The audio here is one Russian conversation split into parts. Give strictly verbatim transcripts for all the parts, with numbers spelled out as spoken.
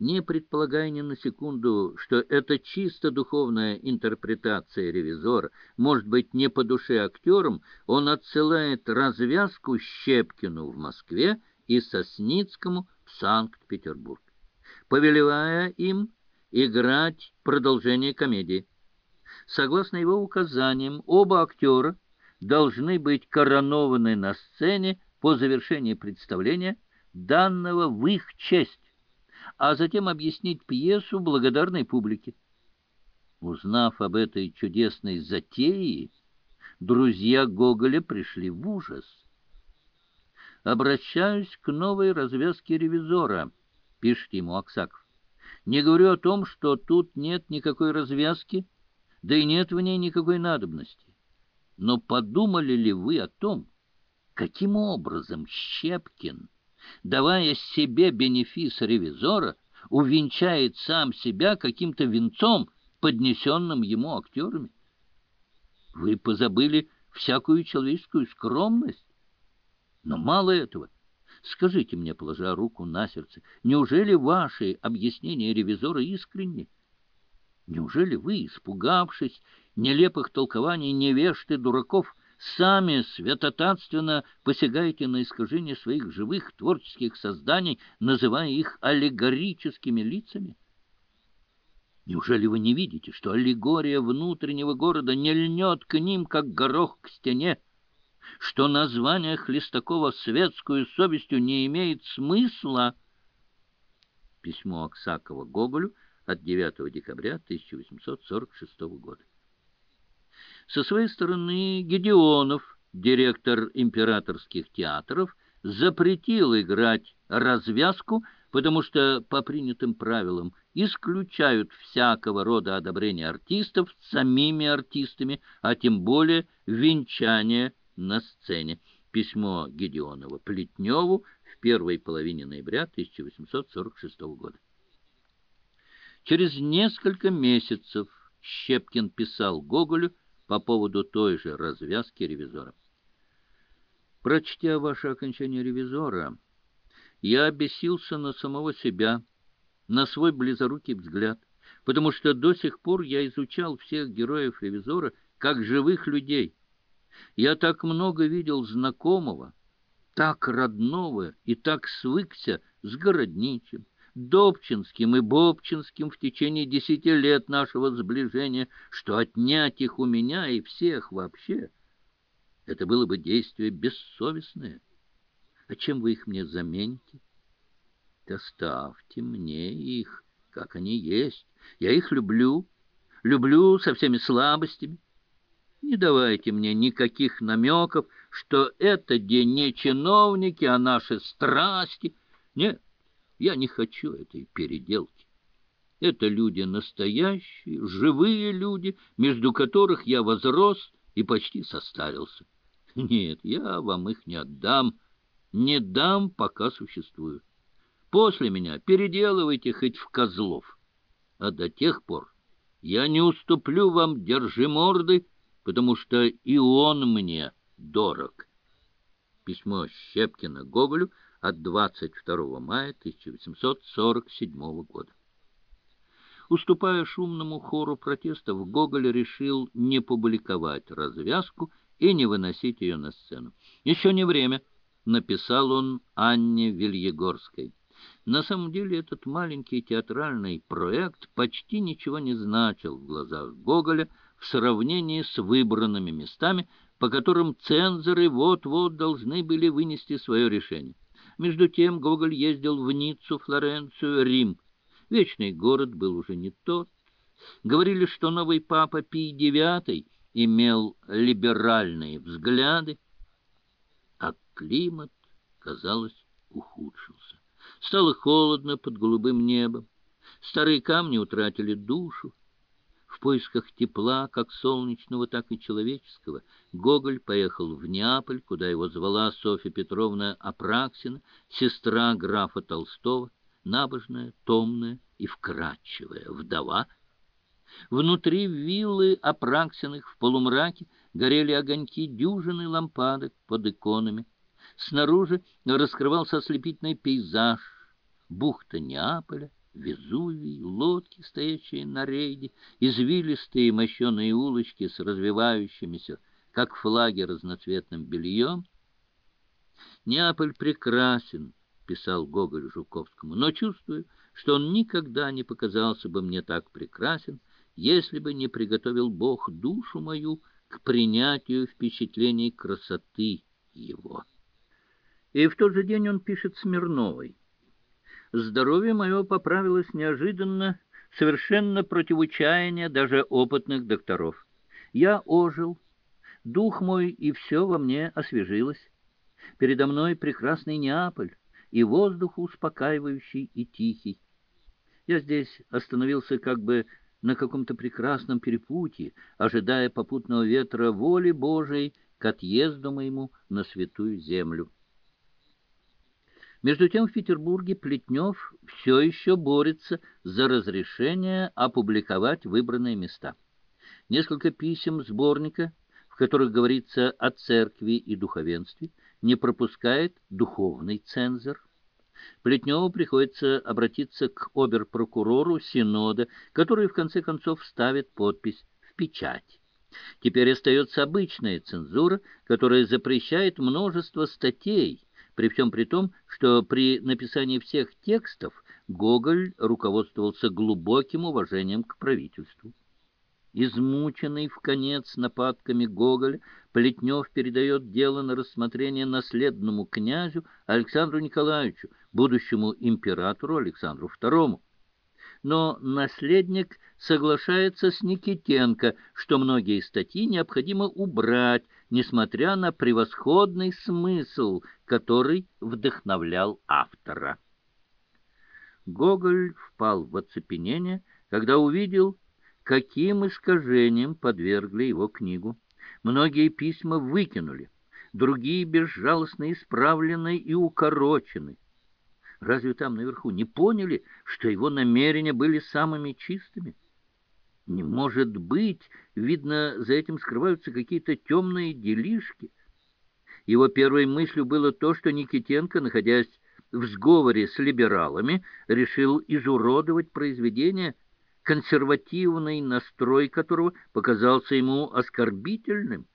Не предполагая ни на секунду, что это чисто духовная интерпретация ревизора может быть не по душе актерам, он отсылает развязку Щепкину в Москве и Сосницкому в Санкт-Петербург, повелевая им играть продолжение комедии. Согласно его указаниям, оба актера должны быть коронованы на сцене по завершении представления, данного в их честь, а затем объяснить пьесу благодарной публике. Узнав об этой чудесной затее, друзья Гоголя пришли в ужас. «Обращаюсь к новой развязке ревизора», — пишет ему Аксаков. «Не говорю о том, что тут нет никакой развязки, да и нет в ней никакой надобности. Но подумали ли вы о том, каким образом Щепкин, давая себе бенефис ревизора, увенчает сам себя каким-то венцом, поднесенным ему актерами? Вы позабыли всякую человеческую скромность. Но мало этого. Скажите мне, положа руку на сердце, неужели ваши объяснения ревизора искренни? Неужели вы, испугавшись нелепых толкований невежд и дураков, сами святотатственно посягаете на искажение своих живых творческих созданий, называя их аллегорическими лицами? Неужели вы не видите, что аллегория внутреннего города не льнет к ним, как горох к стене, что название Хлестакова светскую совестью не имеет смысла? Письмо Аксакова Гоголю от девятого декабря тысяча восемьсот сорок шестого года. Со своей стороны Гедеонов, директор императорских театров, запретил играть развязку, потому что по принятым правилам исключают всякого рода одобрение артистов самими артистами, а тем более венчание на сцене. Письмо Гедеонова Плетневу в первой половине ноября тысяча восемьсот сорок шестого года. Через несколько месяцев Щепкин писал Гоголю по поводу той же развязки ревизора. «Прочтя ваше окончание ревизора, я обесился на самого себя, на свой близорукий взгляд, потому что до сих пор я изучал всех героев ревизора как живых людей. Я так много видел знакомого, так родного и так свыкся с Городничим, Добчинским и Бобчинским в течение десяти лет нашего сближения, что отнять их у меня и всех вообще — это было бы действие бессовестное. А чем вы их мне замените? Доставьте мне их, как они есть. Я их люблю, люблю со всеми слабостями. Не давайте мне никаких намеков, что это де не чиновники, а наши страсти. Нет, я не хочу этой переделки. Это люди настоящие, живые люди, между которых я возрос и почти состарился. Нет, я вам их не отдам, не дам, пока существую. После меня переделывайте хоть в козлов. А до тех пор я не уступлю вам держиморды, потому что и он мне дорог». Письмо Щепкина Гоголю от двадцать второго мая тысяча восемьсот сорок седьмого года. Уступая шумному хору протестов, Гоголь решил не публиковать развязку и не выносить ее на сцену. «Еще не время», — написал он Анне Вильегорской. На самом деле этот маленький театральный проект почти ничего не значил в глазах Гоголя в сравнении с выбранными местами, по которым цензоры вот-вот должны были вынести свое решение. Между тем Гоголь ездил в Ниццу, Флоренцию, Рим. Вечный город был уже не тот. Говорили, что новый папа Пий девятый имел либеральные взгляды, а климат, казалось, ухудшился. Стало холодно под голубым небом. Старые камни утратили душу. В поисках тепла, как солнечного, так и человеческого, Гоголь поехал в Неаполь, куда его звала Софья Петровна Апраксина, сестра графа Толстого, набожная, томная и вкрадчивая вдова. Внутри виллы Апраксиных в полумраке горели огоньки дюжины лампадок под иконами. Снаружи раскрывался ослепительный пейзаж, бухта Неаполя, Везувий, лодки, стоящие на рейде, извилистые мощеные улочки с развивающимися, как флаги, разноцветным бельем. «Неаполь прекрасен», — писал Гоголь Жуковскому, «но чувствую, что он никогда не показался бы мне так прекрасен, если бы не приготовил Бог душу мою к принятию впечатлений красоты его». И в тот же день он пишет Смирновой: «Здоровье мое поправилось неожиданно, совершенно против чаяния даже опытных докторов. Я ожил, дух мой и все во мне освежилось. Передо мной прекрасный Неаполь, и воздух успокаивающий и тихий. Я здесь остановился как бы на каком-то прекрасном перепутье, ожидая попутного ветра воли Божией к отъезду моему на святую землю». Между тем в Петербурге Плетнев все еще борется за разрешение опубликовать выбранные места. Несколько писем сборника, в которых говорится о церкви и духовенстве, не пропускает духовный цензор. Плетневу приходится обратиться к обер-прокурору Синода, который в конце концов ставит подпись в печать. Теперь остается обычная цензура, которая запрещает множество статей, при всем при том, что при написании всех текстов Гоголь руководствовался глубоким уважением к правительству. Измученный вконец нападками Гоголя, Плетнев передает дело на рассмотрение наследному князю Александру Николаевичу, будущему императору Александру второму. Но наследник соглашается с Никитенко, что многие статьи необходимо убрать, несмотря на превосходный смысл, который вдохновлял автора. Гоголь впал в оцепенение, когда увидел, каким искажением подвергли его книгу. Многие письма выкинули, другие безжалостно исправлены и укорочены. Разве там наверху не поняли, что его намерения были самыми чистыми? Не может быть, видно, за этим скрываются какие-то темные делишки. Его первой мыслью было то, что Никитенко, находясь в сговоре с либералами, решил изуродовать произведение, консервативный настрой которого показался ему оскорбительным.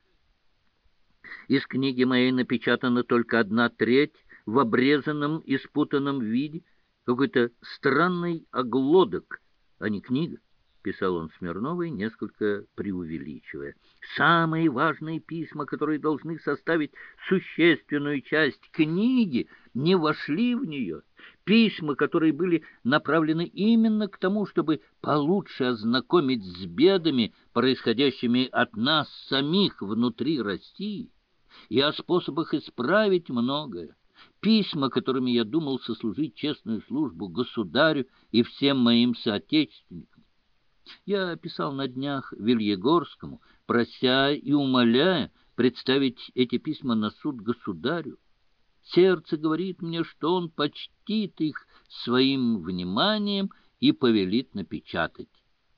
Из книги моей напечатана только одна треть в обрезанном и спутанном виде, какой-то странный оглодок, а не книга, — писал он Смирновой, несколько преувеличивая. Самые важные письма, которые должны составить существенную часть книги, не вошли в нее. Письма, которые были направлены именно к тому, чтобы получше ознакомить с бедами, происходящими от нас самих внутри России, и о способах исправить многое. Письма, которыми я думал сослужить честную службу государю и всем моим соотечественникам. Я писал на днях Вильегорскому, прося и умоляя представить эти письма на суд государю. Сердце говорит мне, что он почтит их своим вниманием и повелит напечатать.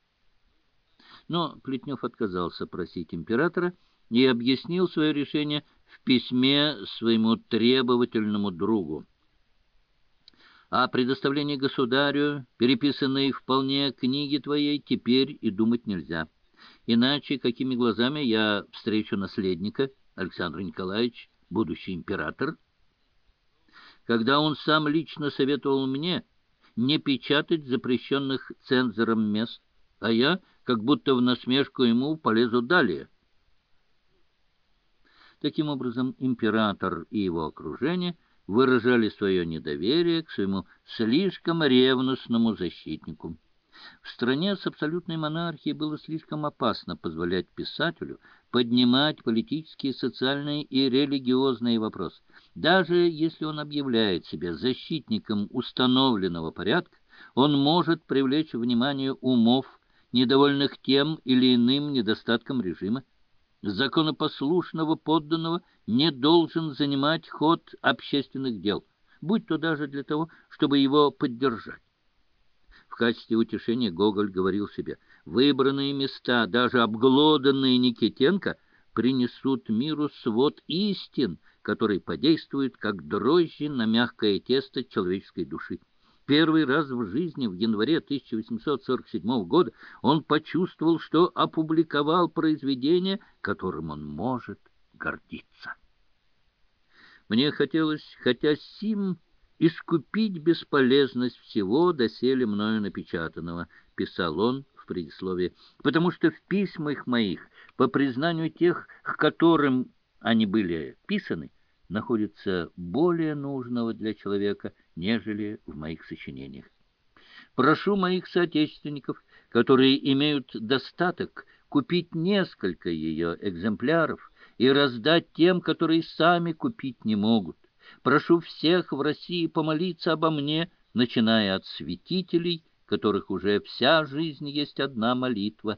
Но Плетнев отказался просить императора и объяснил свое решение в письме своему требовательному другу. О предоставлении государю, переписанной вполне книги твоей, теперь и думать нельзя. Иначе какими глазами я встречу наследника, Александра Николаевича, будущий император? Когда он сам лично советовал мне не печатать запрещенных цензором мест, а я, как будто в насмешку ему, полезу далее. Таким образом, император и его окружение выражали свое недоверие к своему слишком ревностному защитнику. В стране с абсолютной монархией было слишком опасно позволять писателю поднимать политические, социальные и религиозные вопросы. Даже если он объявляет себя защитником установленного порядка, он может привлечь внимание умов, недовольных тем или иным недостатком режима. Законопослушного подданного не должен занимать ход общественных дел, будь то даже для того, чтобы его поддержать. В качестве утешения Гоголь говорил себе: выбранные места, даже обглоданные Никитенко, принесут миру свод истин, который подействует как дрожжи на мягкое тесто человеческой души. первый раз в жизни в январе тысяча восемьсот сорок седьмого года он почувствовал, что опубликовал произведение, которым он может гордиться. Мне хотелось, хотя сим, искупить бесполезность всего доселе мною напечатанного, писал он в предисловии, потому что в письмах моих, по признанию тех, к которым они были писаны, находится более нужного для человека, нежели в моих сочинениях. Прошу моих соотечественников, которые имеют достаток, купить несколько ее экземпляров и раздать тем, которые сами купить не могут. Прошу всех в России помолиться обо мне, начиная от святителей, которых уже вся жизнь есть одна молитва.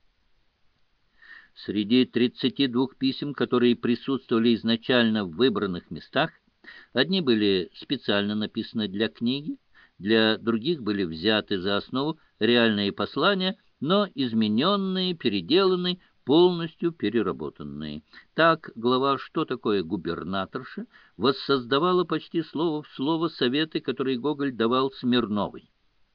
Среди тридцати двух писем, которые присутствовали изначально в выбранных местах, одни были специально написаны для книги, для других были взяты за основу реальные послания, но измененные, переделанные, полностью переработанные. Так, глава «Что такое губернаторша» воссоздавала почти слово в слово советы, которые Гоголь давал Смирновой.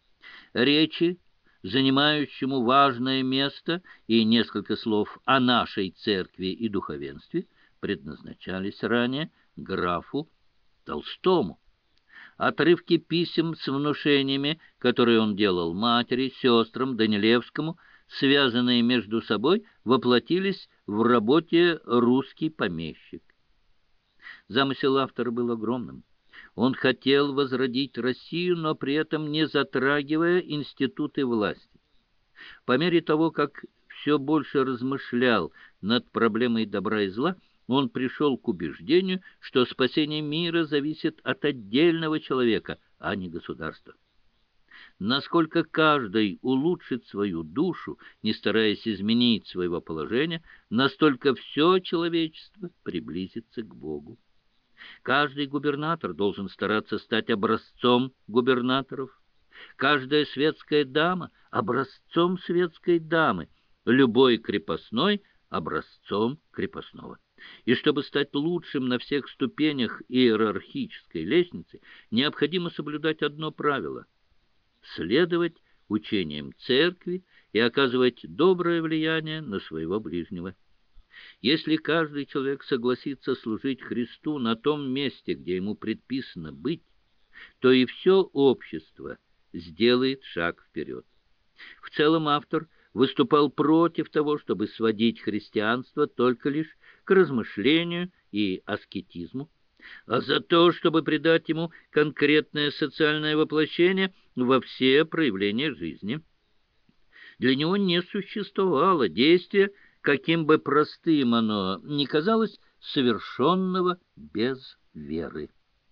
Речи, занимающему важное место, и несколько слов о нашей церкви и духовенстве предназначались ранее графу Толстому. Отрывки писем с внушениями, которые он делал матери, сестрам, Данилевскому, связанные между собой, воплотились в работе «Русский помещик». Замысел автора был огромным. Он хотел возродить Россию, но при этом не затрагивая институты власти. По мере того, как все больше размышлял над проблемой добра и зла, он пришел к убеждению, что спасение мира зависит от отдельного человека, а не государства. Насколько каждый улучшит свою душу, не стараясь изменить своего положения, настолько все человечество приблизится к Богу. Каждый губернатор должен стараться стать образцом губернаторов. Каждая светская дама — образцом светской дамы, любой крепостной — образцом крепостного. И чтобы стать лучшим на всех ступенях иерархической лестницы, необходимо соблюдать одно правило — следовать учениям церкви и оказывать доброе влияние на своего ближнего. Если каждый человек согласится служить Христу на том месте, где ему предписано быть, то и все общество сделает шаг вперед. В целом автор выступал против того, чтобы сводить христианство только лишь к размышлению и аскетизму, а за то, чтобы придать ему конкретное социальное воплощение во все проявления жизни. Для него не существовало действия, каким бы простым оно ни казалось, совершенного без веры.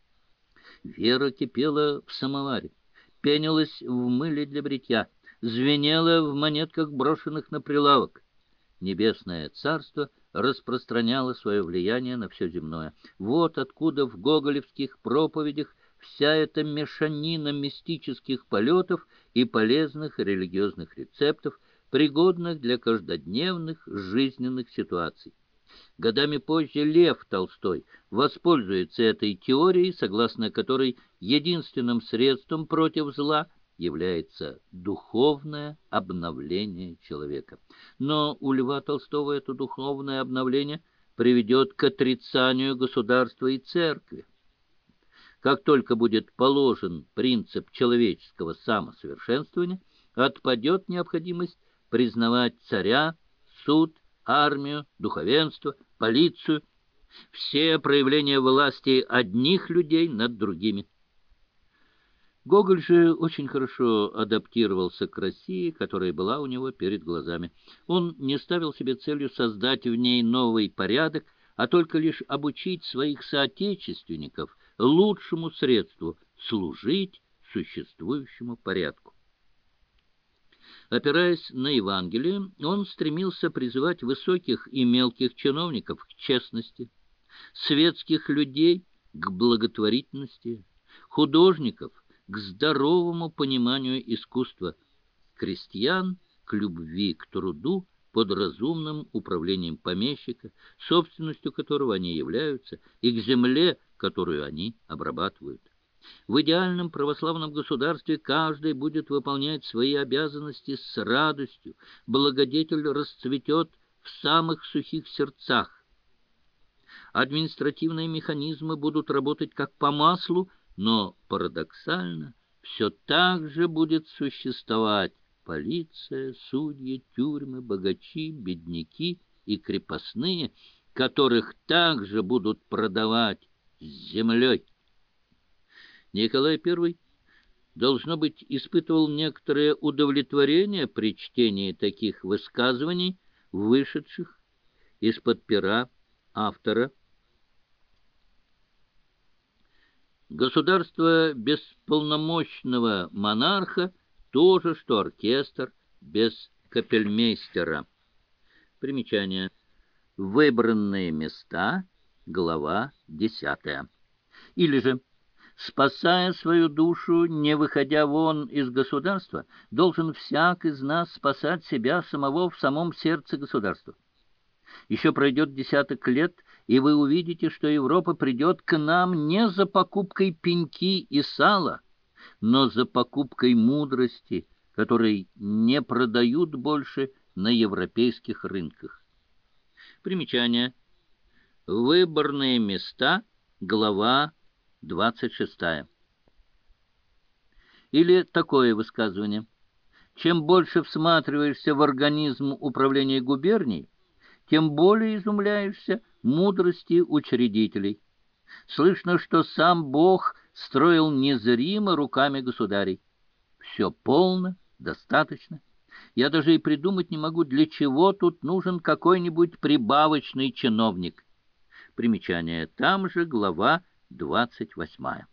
Вера кипела в самоваре, пенилась в мыле для бритья, звенела в монетках, брошенных на прилавок. Небесное царство распространяло свое влияние на все земное. Вот откуда в гоголевских проповедях вся эта мешанина мистических полетов и полезных религиозных рецептов, пригодных для каждодневных жизненных ситуаций. Годами позже Лев Толстой воспользуется этой теорией, согласно которой единственным средством против зла является духовное обновление человека. Но у Льва Толстого это духовное обновление приведет к отрицанию государства и церкви. Как только будет положен принцип человеческого самосовершенствования, отпадет необходимость признавать царя, суд, армию, духовенство, полицию, все проявления власти одних людей над другими. Гоголь же очень хорошо адаптировался к России, которая была у него перед глазами. Он не ставил себе целью создать в ней новый порядок, а только лишь обучить своих соотечественников лучшему средству служить существующему порядку. Опираясь на Евангелие, он стремился призывать высоких и мелких чиновников к честности, светских людей к благотворительности, художников к здоровому пониманию искусства, крестьян к любви к труду под разумным управлением помещика, собственностью которого они являются, и к земле, которую они обрабатывают. В идеальном православном государстве каждый будет выполнять свои обязанности с радостью, благодетель расцветет в самых сухих сердцах. Административные механизмы будут работать как по маслу, но парадоксально все так же будет существовать полиция, судьи, тюрьмы, богачи, бедняки и крепостные, которых также будут продавать с землей. Николай Первый, должно быть, испытывал некоторое удовлетворение при чтении таких высказываний, вышедших из-под пера автора. Государство без полномочного монарха то же, что оркестр без капельмейстера. Примечание. Выбранные места, глава десятая. Или же, спасая свою душу, не выходя вон из государства, должен всяк из нас спасать себя самого в самом сердце государства. Еще пройдет десяток лет, и вы увидите, что Европа придет к нам не за покупкой пеньки и сала, но за покупкой мудрости, которой не продают больше на европейских рынках. Примечание. Выборные места, глава двадцать шестая. Или такое высказывание. Чем больше всматриваешься в организм управления губернией, тем более изумляешься мудрости учредителей. Слышно, что сам Бог строил незримо руками государей. Все полно, достаточно. Я даже и придумать не могу, для чего тут нужен какой-нибудь прибавочный чиновник. Примечание. Там же глава двадцать восьмая.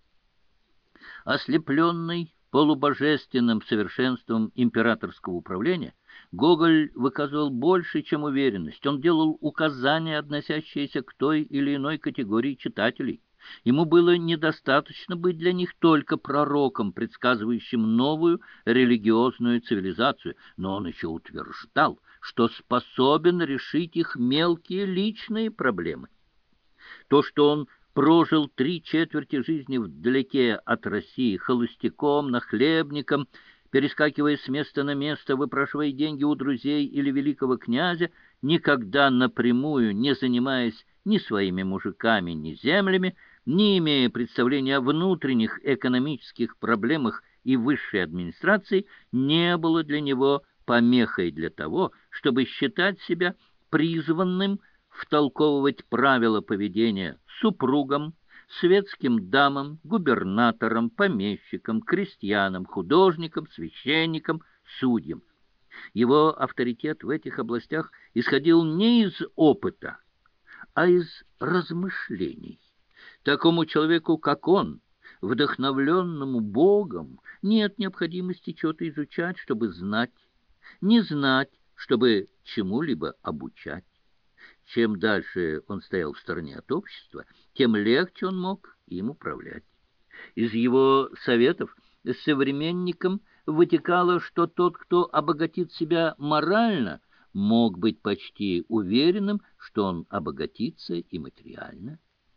Ослепленный полубожественным совершенством императорского управления, Гоголь выказывал больше, чем уверенность. Он делал указания, относящиеся к той или иной категории читателей. Ему было недостаточно быть для них только пророком, предсказывающим новую религиозную цивилизацию, но он еще утверждал, что способен решить их мелкие личные проблемы. То, что он прожил три четверти жизни вдалеке от России, холостяком, нахлебником, перескакивая с места на место, выпрашивая деньги у друзей или великого князя, никогда напрямую не занимаясь ни своими мужиками, ни землями, не имея представления о внутренних экономических проблемах и высшей администрации, не было для него помехой для того, чтобы считать себя призванным втолковывать правила поведения супругам, светским дамам, губернаторам, помещикам, крестьянам, художникам, священникам, судьям. Его авторитет в этих областях исходил не из опыта, а из размышлений. Такому человеку, как он, вдохновленному Богом, нет необходимости что-то изучать, чтобы знать, не знать, чтобы чему-либо обучать. Чем дальше он стоял в стороне от общества, тем легче он мог им управлять. Из его советов современникам вытекало, что тот, кто обогатит себя морально, мог быть почти уверенным, что он обогатится и материально.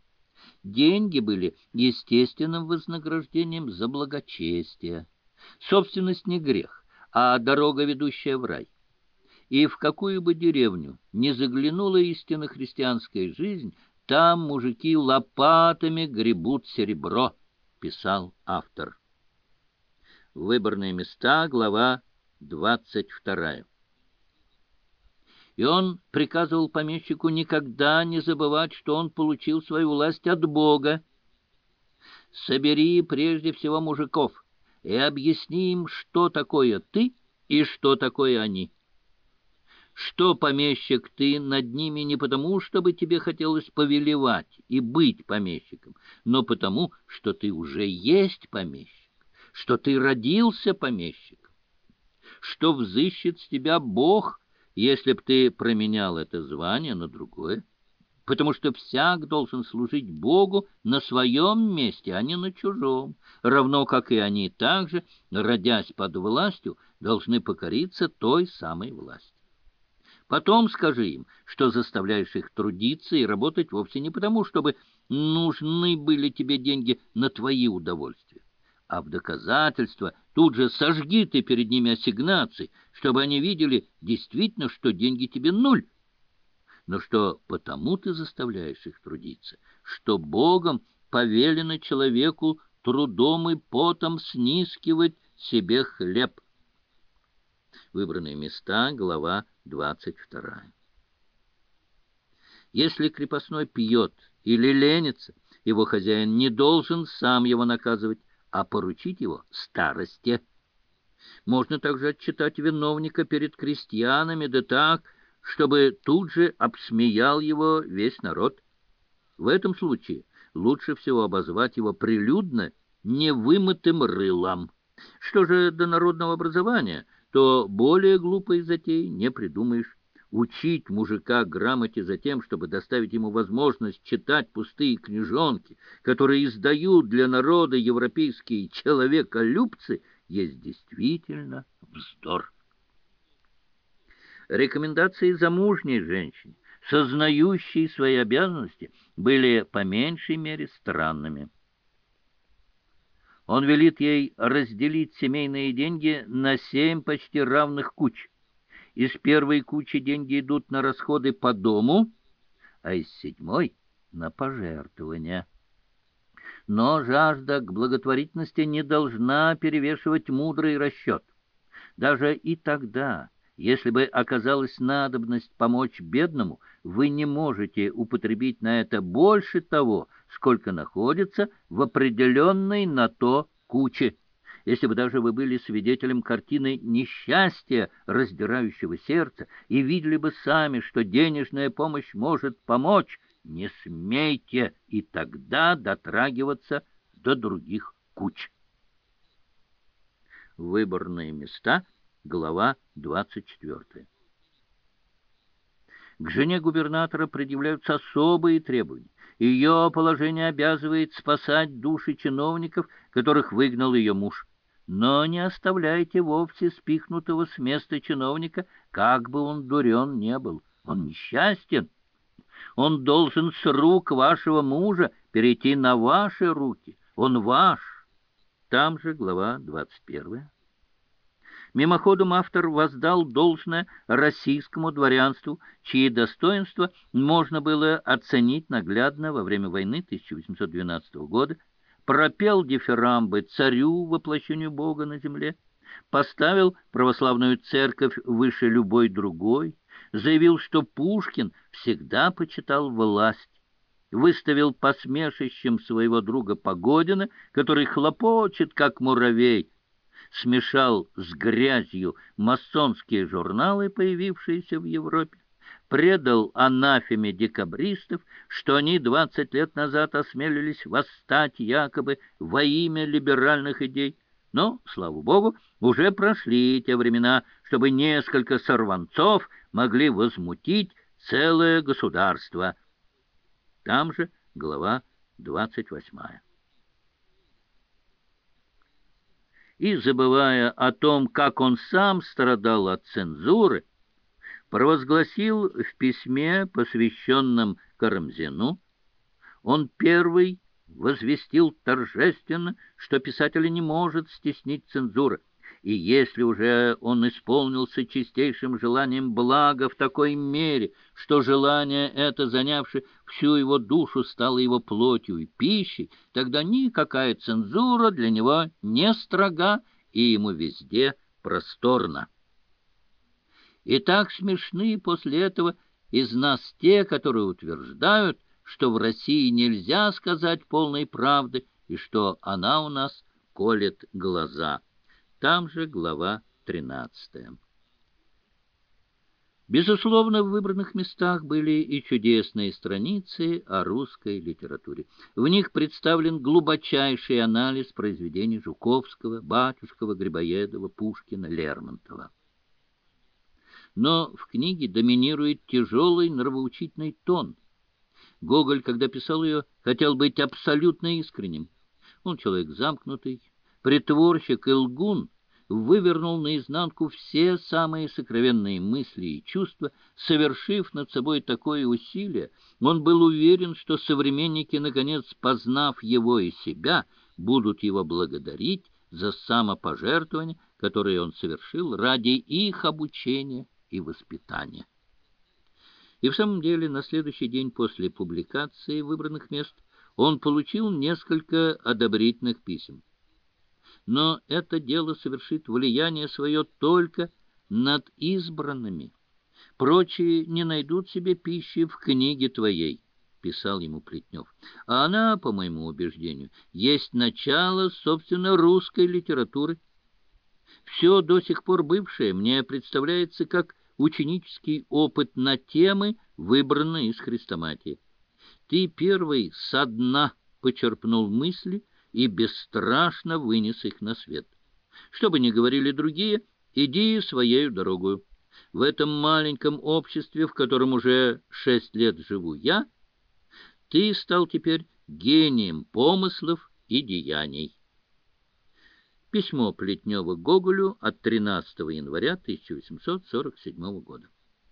Деньги были естественным вознаграждением за благочестие. Собственность не грех, а дорога, ведущая в рай. И в какую бы деревню ни заглянула истинно христианская жизнь, там мужики лопатами гребут серебро, писал автор. Выборные места, глава двадцать вторая. И он приказывал помещику никогда не забывать, что он получил свою власть от Бога. «Собери прежде всего мужиков и объясни им, что такое ты и что такое они. Что, помещик, ты над ними не потому, чтобы тебе хотелось повелевать и быть помещиком, но потому, что ты уже есть помещик, что ты родился помещиком, что взыщет с тебя Бог, если б ты променял это звание на другое, потому что всяк должен служить Богу на своем месте, а не на чужом, равно как и они также, родясь под властью, должны покориться той самой власти. Потом скажи им, что заставляешь их трудиться и работать вовсе не потому, чтобы нужны были тебе деньги на твои удовольствия. А в доказательство тут же сожги ты перед ними ассигнации, чтобы они видели действительно, что деньги тебе нуль, но что потому ты заставляешь их трудиться, что Богом повелено человеку трудом и потом снискивать себе хлеб. Выбранные места, глава двадцать вторая. Если крепостной пьет или ленится, его хозяин не должен сам его наказывать, а поручить его старости. Можно также отчитать виновника перед крестьянами, да так, чтобы тут же обсмеял его весь народ. В этом случае лучше всего обозвать его прилюдно невымытым рылом. Что же до народного образования, то более глупой затеи не придумаешь. Учить мужика грамоте за тем, чтобы доставить ему возможность читать пустые книжонки, которые издают для народа европейские человеколюбцы, есть действительно вздор. Рекомендации замужней женщине, сознающей свои обязанности, были по меньшей мере странными. Он велит ей разделить семейные деньги на семь почти равных куч. Из первой кучи деньги идут на расходы по дому, а из седьмой — на пожертвования. Но жажда к благотворительности не должна перевешивать мудрый расчет. Даже и тогда, если бы оказалась надобность помочь бедному, вы не можете употребить на это больше того, сколько находится в определенной на то куче. Если бы даже вы были свидетелем картины несчастья, раздирающего сердце, и видели бы сами, что денежная помощь может помочь, не смейте и тогда дотрагиваться до других куч. Выборные места, глава двадцать четвёртая. К жене губернатора предъявляются особые требования. Ее положение обязывает спасать души чиновников, которых выгнал ее муж. Но не оставляйте вовсе спихнутого с места чиновника, как бы он дурен не был. Он несчастен. Он должен с рук вашего мужа перейти на ваши руки. Он ваш. Там же глава двадцать первая. Мимоходом автор воздал должное российскому дворянству, чьи достоинства можно было оценить наглядно во время войны тысяча восемьсот двенадцатого года, пропел дифирамбы царю, воплощению Бога на земле, поставил православную церковь выше любой другой, заявил, что Пушкин всегда почитал власть, выставил посмешищем своего друга Погодина, который хлопочет, как муравей, смешал с грязью масонские журналы, появившиеся в Европе, предал анафеме декабристов, что они двадцать лет назад осмелились восстать якобы во имя либеральных идей. Но, слава богу, уже прошли те времена, чтобы несколько сорванцов могли возмутить целое государство. Там же глава двадцать восьмая. И, забывая о том, как он сам страдал от цензуры, провозгласил в письме, посвященном Карамзину, он первый возвестил торжественно, что писателя не может стеснить цензура, и если уже он исполнился чистейшим желанием блага в такой мере, что желание это, занявшее всю его душу, стало его плотью и пищей, тогда никакая цензура для него не строга, и ему везде просторно. И так смешны после этого из нас те, которые утверждают, что в России нельзя сказать полной правды и что она у нас колет глаза. Там же глава тринадцатая. Безусловно, в выбранных местах были и чудесные страницы о русской литературе. В них представлен глубочайший анализ произведений Жуковского, Батюшкова, Грибоедова, Пушкина, Лермонтова. Но в книге доминирует тяжелый нравоучительный тон. Гоголь, когда писал ее, хотел быть абсолютно искренним. Он человек замкнутый, притворщик и лгун, вывернул наизнанку все самые сокровенные мысли и чувства. Совершив над собой такое усилие, он был уверен, что современники, наконец познав его и себя, будут его благодарить за самопожертвование, которое он совершил ради их обучения и воспитания. И в самом деле, на следующий день после публикации выбранных мест он получил несколько одобрительных писем. Но это дело совершит влияние свое только над избранными. Прочие не найдут себе пищи в книге твоей, — писал ему Плетнев. А она, по моему убеждению, есть начало, собственно, русской литературы. Все до сих пор бывшее мне представляется как ученический опыт на темы, выбранные из хрестоматии. Ты первый со дна почерпнул мысли и бесстрашно вынес их на свет. Что бы ни говорили другие, иди своею дорогою. В этом маленьком обществе, в котором уже шесть лет живу я, ты стал теперь гением помыслов и деяний. Письмо Плетнева Гоголю от тринадцатого января тысяча восемьсот сорок седьмого года.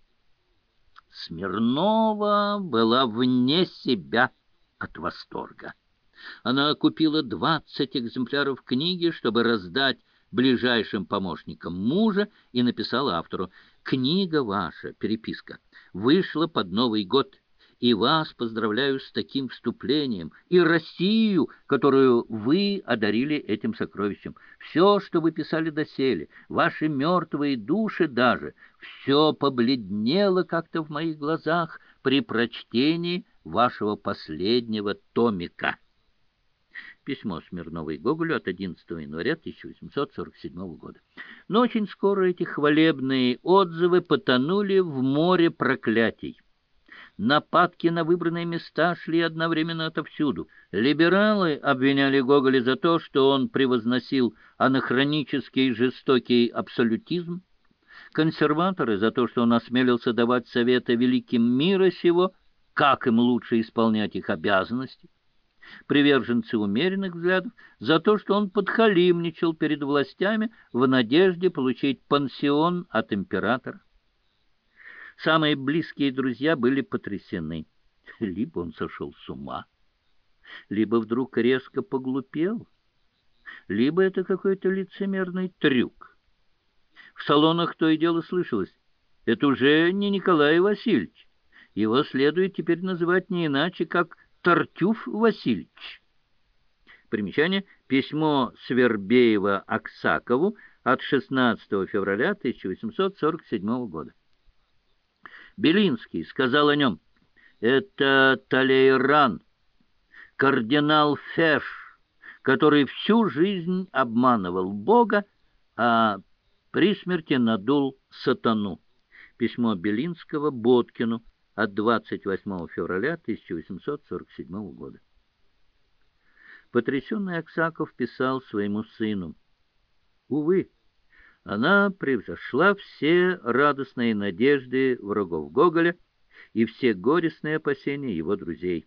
Смирнова была вне себя от восторга. Она купила двадцать экземпляров книги, чтобы раздать ближайшим помощникам мужа, и написала автору: «Книга ваша, переписка, вышла под Новый год, и вас поздравляю с таким вступлением, и Россию, которую вы одарили этим сокровищем. Все, что вы писали доселе, ваши мертвые души даже, все побледнело как-то в моих глазах при прочтении вашего последнего томика». Письмо Смирновой Гоголю от одиннадцатого января тысяча восемьсот сорок седьмого года. Но очень скоро эти хвалебные отзывы потонули в море проклятий. Нападки на выбранные места шли одновременно отовсюду. Либералы обвиняли Гоголя за то, что он превозносил анахронический жестокий абсолютизм. Консерваторы за то, что он осмелился давать советы великим мира сего, как им лучше исполнять их обязанности. Приверженцы умеренных взглядов за то, что он подхалимничал перед властями в надежде получить пансион от императора. Самые близкие друзья были потрясены. Либо он сошел с ума, либо вдруг резко поглупел, либо это какой-то лицемерный трюк. В салонах то и дело слышалось: это уже не Николай Васильевич, его следует теперь называть не иначе, как Тартюф Васильевич. Примечание. Письмо Свербеева Аксакову от шестнадцатого февраля тысяча восемьсот сорок седьмого года. Белинский сказал о нем: это Талейран, кардинал Феш, который всю жизнь обманывал Бога, а при смерти надул сатану. Письмо Белинского Боткину от двадцать восьмого февраля тысяча восемьсот сорок седьмого года. Потрясенный Аксаков писал своему сыну: увы, она превзошла все радостные надежды врагов Гоголя и все горестные опасения его друзей.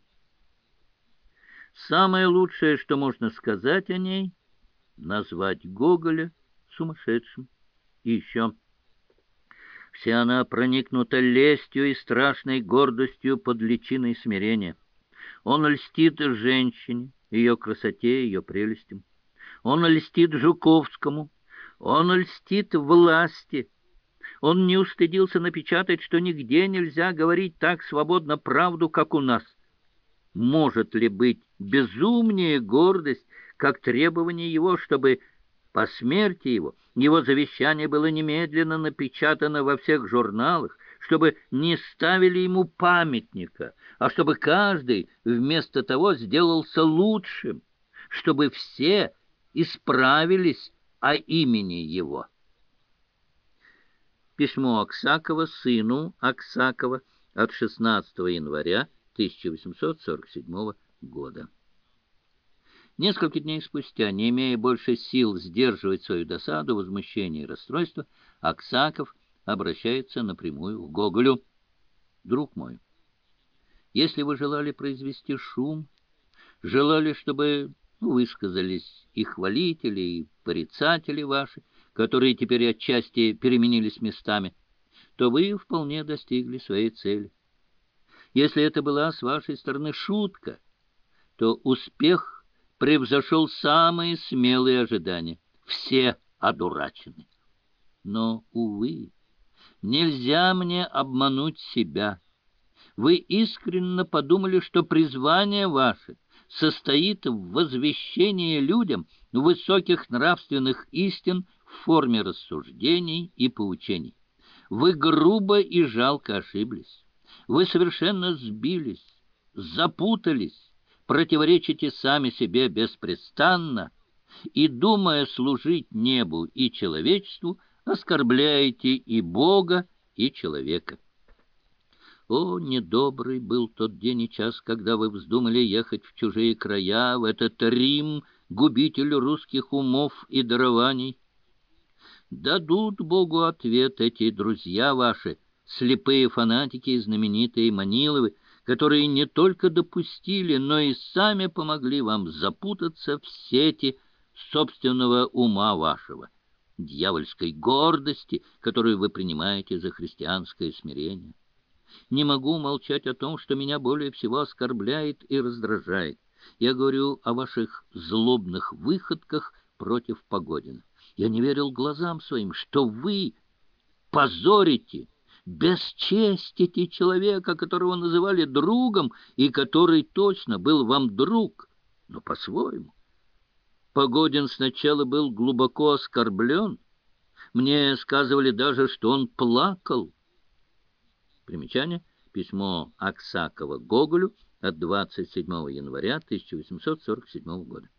Самое лучшее, что можно сказать о ней, назвать Гоголя сумасшедшим. И еще: вся она проникнута лестью и страшной гордостью под личиной смирения. Он льстит женщине, ее красоте, ее прелестям. Он льстит Жуковскому, он льстит власти. Он не устыдился напечатать, что нигде нельзя говорить так свободно правду, как у нас. Может ли быть безумнее гордость, как требование его, чтобы по смерти его, его завещание было немедленно напечатано во всех журналах, чтобы не ставили ему памятника, а чтобы каждый вместо того сделался лучшим, чтобы все исправились о имени его. Письмо Аксакова сыну Аксакова от шестнадцатого января тысяча восемьсот сорок седьмого года. Несколько дней спустя, не имея больше сил сдерживать свою досаду, возмущение и расстройство, Аксаков обращается напрямую к Гоголю: «Друг мой, если вы желали произвести шум, желали, чтобы ну, высказались и хвалители, и порицатели ваши, которые теперь отчасти переменились местами, то вы вполне достигли своей цели. Если это была с вашей стороны шутка, то успех превзошел самые смелые ожидания. Все одурачены. Но, увы, нельзя мне обмануть себя. Вы искренне подумали, что призвание ваше состоит в возвещении людям высоких нравственных истин в форме рассуждений и поучений. Вы грубо и жалко ошиблись. Вы совершенно сбились, запутались, противоречите сами себе беспрестанно и, думая служить небу и человечеству, оскорбляете и Бога, и человека. О, недобрый был тот день и час, когда вы вздумали ехать в чужие края, в этот Рим, губитель русских умов и дарований. Дадут Богу ответ эти друзья ваши, слепые фанатики и знаменитые Маниловы, которые не только допустили, но и сами помогли вам запутаться в сети собственного ума вашего, дьявольской гордости, которую вы принимаете за христианское смирение. Не могу молчать о том, что меня более всего оскорбляет и раздражает. Я говорю о ваших злобных выходках против Погодина. Я не верил глазам своим, что вы позорите, бесчестите человека, которого называли другом, и который точно был вам друг, но по-своему. Погодин сначала был глубоко оскорблен. Мне сказывали даже, что он плакал. Примечание. Письмо Аксакова Гоголю от двадцать седьмого января тысяча восемьсот сорок седьмого года.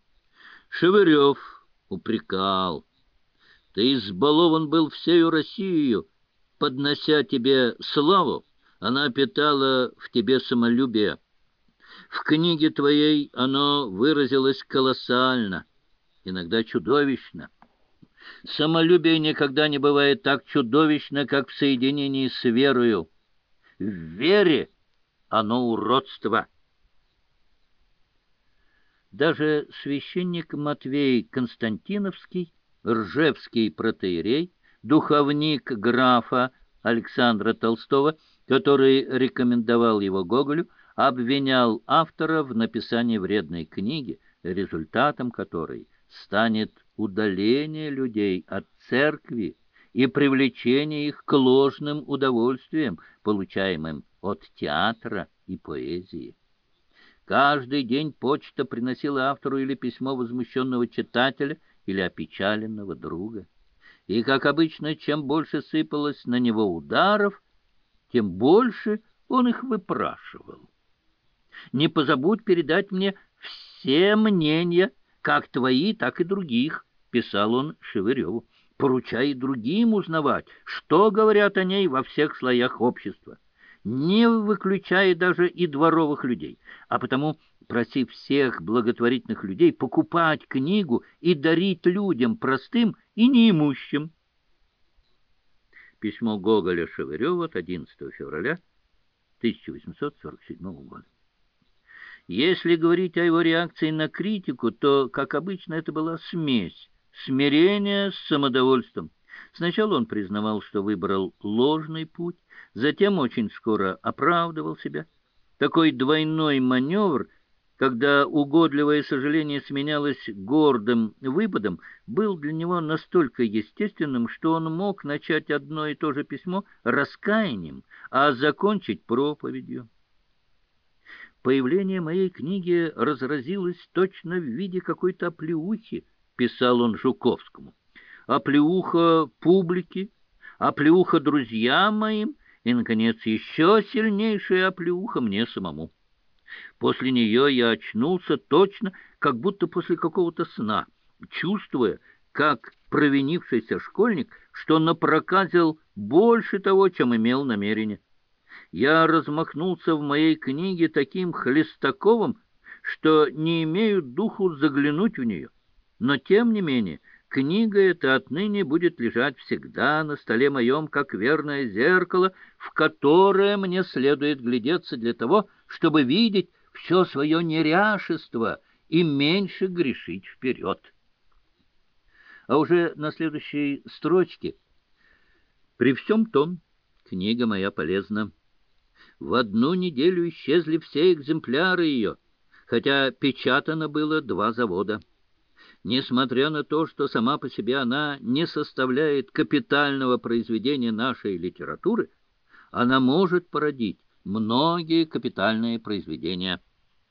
Шевырев упрекал: «Ты избалован был всею Россией, поднося тебе славу, она питала в тебе самолюбие. В книге твоей оно выразилось колоссально, иногда чудовищно. Самолюбие никогда не бывает так чудовищно, как в соединении с верою. В вере оно уродство». Даже священник Матвей Константиновский, ржевский протоиерей, духовник графа Александра Толстого, который рекомендовал его Гоголю, обвинял автора в написании вредной книги, результатом которой станет удаление людей от церкви и привлечение их к ложным удовольствиям, получаемым от театра и поэзии. Каждый день почта приносила автору или письмо возмущенного читателя, или опечаленного друга. И, как обычно, чем больше сыпалось на него ударов, тем больше он их выпрашивал. «Не позабудь передать мне все мнения, как твои, так и других», — писал он Шевыреву. «Поручай другим узнавать, что говорят о ней во всех слоях общества, не выключая даже и дворовых людей, а потому проси всех благотворительных людей покупать книгу и дарить людям простым и неимущим». Письмо Гоголя Шевыреву от одиннадцатого февраля тысяча восемьсот сорок седьмого года. Если говорить о его реакции на критику, то, как обычно, это была смесь смирения с самодовольством. Сначала он признавал, что выбрал ложный путь, затем очень скоро оправдывал себя. Такой двойной маневр, когда угодливое сожаление сменялось гордым выпадом, был для него настолько естественным, что он мог начать одно и то же письмо раскаянием, а закончить проповедью. «Появление моей книги разразилось точно в виде какой-то оплеухи», — писал он Жуковскому. «Оплеуха публики, оплеуха друзьям моим и, наконец, еще сильнейшая оплеуха мне самому. После нее я очнулся точно, как будто после какого-то сна, чувствуя, как провинившийся школьник, что напроказил больше того, чем имел намерение. Я размахнулся в моей книге таким Хлестаковым, что не имею духу заглянуть в нее. Но, тем не менее, книга эта отныне будет лежать всегда на столе моем, как верное зеркало, в которое мне следует глядеться для того, чтобы видеть все свое неряшество и меньше грешить вперед». А уже на следующей строчке: «При всем том, книга моя полезна. В одну неделю исчезли все экземпляры ее, хотя печатано было два завода. Несмотря на то, что сама по себе она не составляет капитального произведения нашей литературы, она может породить многие капитальные произведения».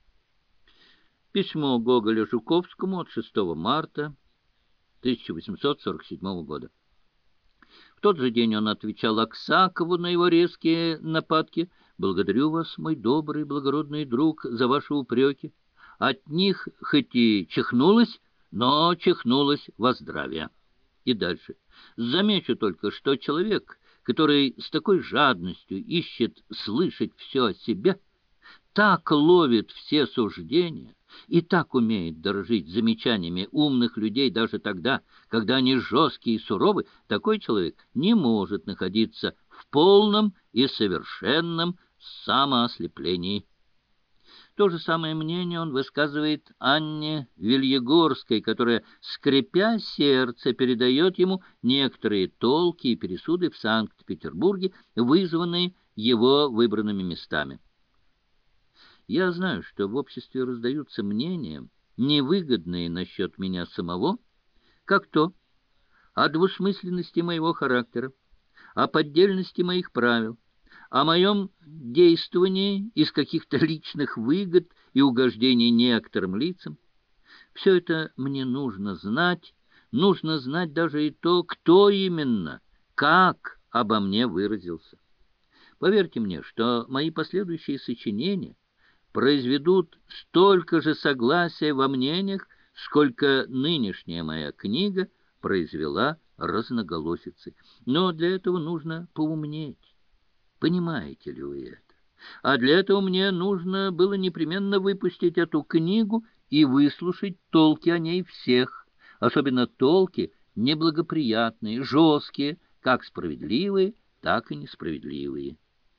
Письмо Гоголя Жуковскому от шестого марта тысяча восемьсот сорок седьмого года. В тот же день он отвечал Аксакову на его резкие нападки: «Благодарю вас, мой добрый, благородный друг, за ваши упреки. От них хоть и чихнулось, но чихнулось во здравие». И дальше: «Замечу только, что человек, который с такой жадностью ищет слышать все о себе, так ловит все суждения и так умеет дорожить замечаниями умных людей даже тогда, когда они жесткие и суровы, такой человек не может находиться в полном и совершенном самоослеплении». То же самое мнение он высказывает Анне Вильегорской, которая, скрипя сердце, передает ему некоторые толки и пересуды в Санкт-Петербурге, вызванные его выбранными местами. Я знаю, что в обществе раздаются мнения, невыгодные насчет меня самого, как то о двусмысленности моего характера, о поддельности моих правил, о моем действовании из каких-то личных выгод и угождений некоторым лицам. Все это мне нужно знать, нужно знать даже и то, кто именно, как обо мне выразился. Поверьте мне, что мои последующие сочинения произведут столько же согласия во мнениях, сколько нынешняя моя книга произвела разноголосицы. Но для этого нужно поумнеть. Понимаете ли вы это? А для этого мне нужно было непременно выпустить эту книгу и выслушать толки о ней всех, особенно толки неблагоприятные, жесткие, как справедливые, так и несправедливые.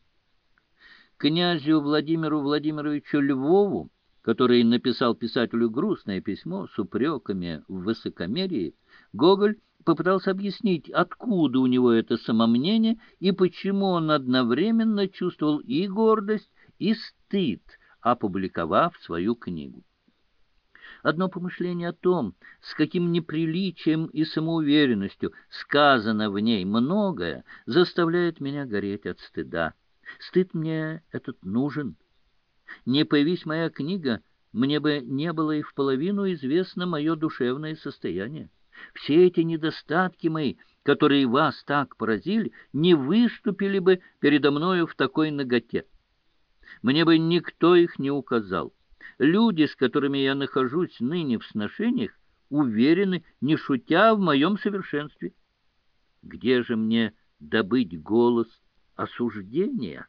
Князю Владимиру Владимировичу Львову, который написал писателю грустное письмо с упреками в высокомерии, Гоголь попытался объяснить, откуда у него это самомнение и почему он одновременно чувствовал и гордость, и стыд, опубликовав свою книгу. Одно помышление о том, с каким неприличием и самоуверенностью сказано в ней многое, заставляет меня гореть от стыда. Стыд мне этот нужен. Не появись моя книга, мне бы не было и в половину известно мое душевное состояние. Все эти недостатки мои, которые вас так поразили, не выступили бы передо мною в такой наготе. Мне бы никто их не указал. Люди, с которыми я нахожусь ныне в сношениях, уверены, не шутя, в моем совершенстве. Где же мне добыть голос осуждения?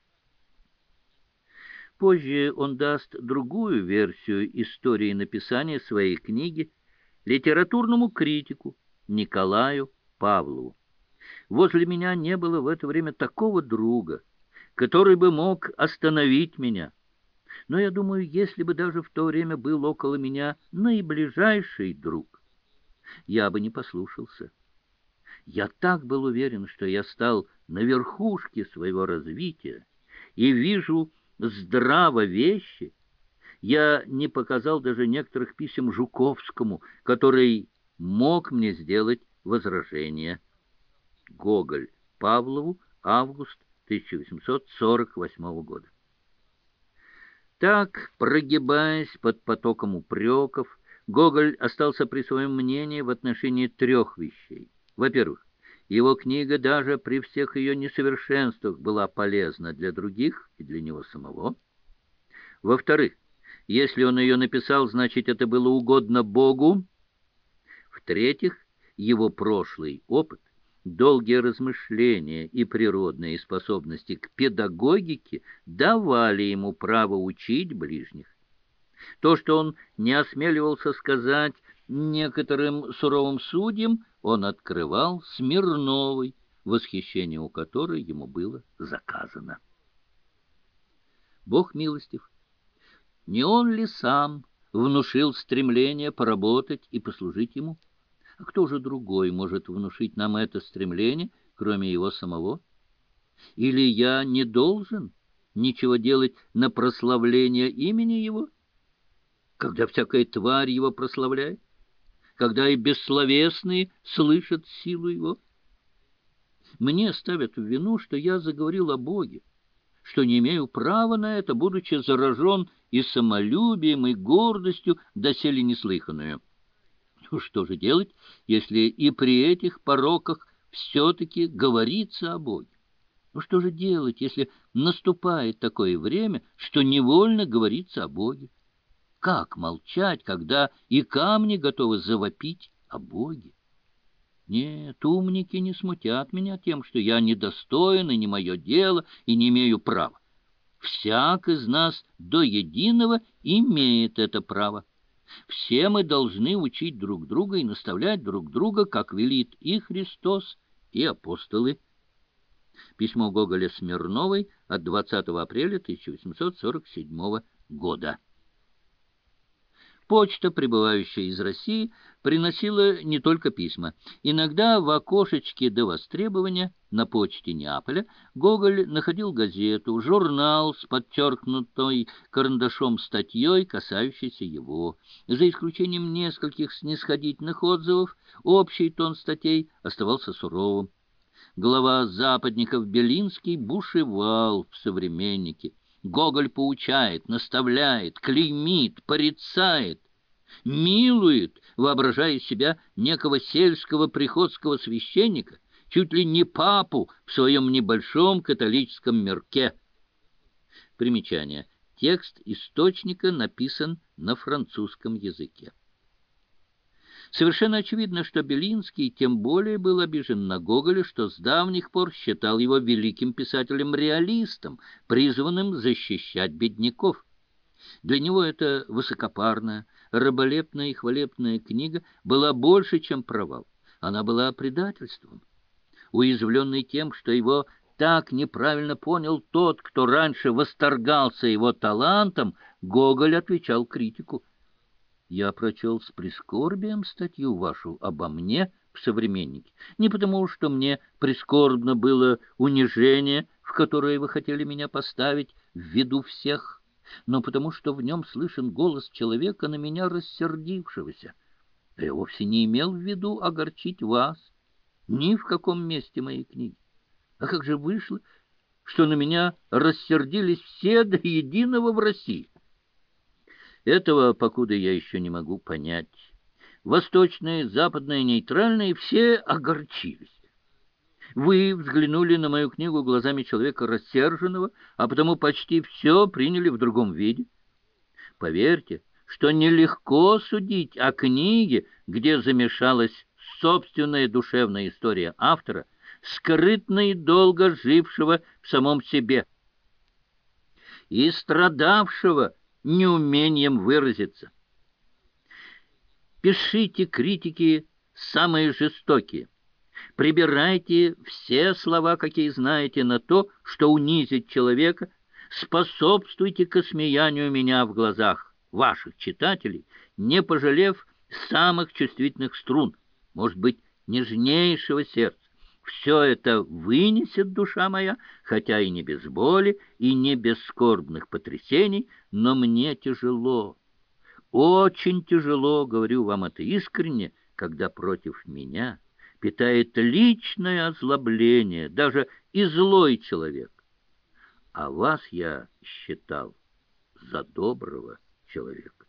Позже он даст другую версию истории написания своей книги литературному критику Николаю Павлову. Возле меня не было в это время такого друга, который бы мог остановить меня. Но я думаю, если бы даже в то время был около меня наиближайший друг, я бы не послушался. Я так был уверен, что я стал на верхушке своего развития и вижу здраво вещи. Я не показал даже некоторых писем Жуковскому, который мог мне сделать возражение. Гоголь Павлову, август тысяча восемьсот сорок восьмого года. Так, прогибаясь под потоком упреков, Гоголь остался при своем мнении в отношении трех вещей. Во-первых, его книга даже при всех ее несовершенствах была полезна для других и для него самого. Во-вторых, если он ее написал, значит, это было угодно Богу. В-третьих, его прошлый опыт, долгие размышления и природные способности к педагогике давали ему право учить ближних. То, что он не осмеливался сказать некоторым суровым судьям, он открывал Смирновой, восхищение у которой ему было заказано. Бог милостив. Не он ли сам внушил стремление поработать и послужить ему? А кто же другой может внушить нам это стремление, кроме его самого? Или я не должен ничего делать на прославление имени его, когда всякая тварь его прославляет, когда и бессловесные слышат силу его? Мне ставят в вину, что я заговорил о Боге, что не имею права на это, будучи заражен и самолюбием, и гордостью, доселе неслыханную. Ну, что же делать, если и при этих пороках все-таки говорится о Боге? Ну, что же делать, если наступает такое время, что невольно говорится о Боге? Как молчать, когда и камни готовы завопить о Боге? Нет, умники не смутят меня тем, что я недостоин, и не мое дело, и не имею права. Всяк из нас до единого имеет это право. Все мы должны учить друг друга и наставлять друг друга, как велит и Христос, и апостолы. Письмо Гоголя Смирновой от двадцатого апреля тысяча восемьсот сорок седьмого года. Почта, прибывающая из России, приносила не только письма. Иногда в окошечке до востребования на почте Неаполя Гоголь находил газету, журнал с подчеркнутой карандашом статьей, касающейся его. За исключением нескольких снисходительных отзывов, общий тон статей оставался суровым. Глава западников Белинский бушевал в «Современнике». Гоголь поучает, наставляет, клеймит, порицает, милует, воображая себя некого сельского приходского священника, чуть ли не папу в своем небольшом католическом мирке. Примечание. Текст источника написан на французском языке. Совершенно очевидно, что Белинский тем более был обижен на Гоголя, что с давних пор считал его великим писателем-реалистом, призванным защищать бедняков. Для него эта высокопарная, раболепная и хвалебная книга была больше, чем провал. Она была предательством. Уязвленный тем, что его так неправильно понял тот, кто раньше восторгался его талантом, Гоголь отвечал критику: «Я прочел с прискорбием статью вашу обо мне в «Современнике», не потому, что мне прискорбно было унижение, в которое вы хотели меня поставить в виду всех, но потому, что в нем слышен голос человека, на меня рассердившегося. Я вовсе не имел в виду огорчить вас ни в каком месте моей книги. А как же вышло, что на меня рассердились все до единого в России? Этого покуда я еще не могу понять. Восточные, западные, нейтральные — все огорчились. Вы взглянули на мою книгу глазами человека рассерженного, а потому почти все приняли в другом виде. Поверьте, что нелегко судить о книге, где замешалась собственная душевная история автора, скрытно и долго жившего в самом себе и страдавшего неумением выразиться. Пишите критики самые жестокие. Прибирайте все слова, какие знаете, на то, что унизит человека. Способствуйте к осмеянию меня в глазах ваших читателей, не пожалев самых чувствительных струн, может быть, нежнейшего сердца. Все это вынесет душа моя, хотя и не без боли, и не без скорбных потрясений, но мне тяжело, очень тяжело, говорю вам это искренне, когда против меня питает личное озлобление, даже и злой человек. А вас я считал за доброго человека.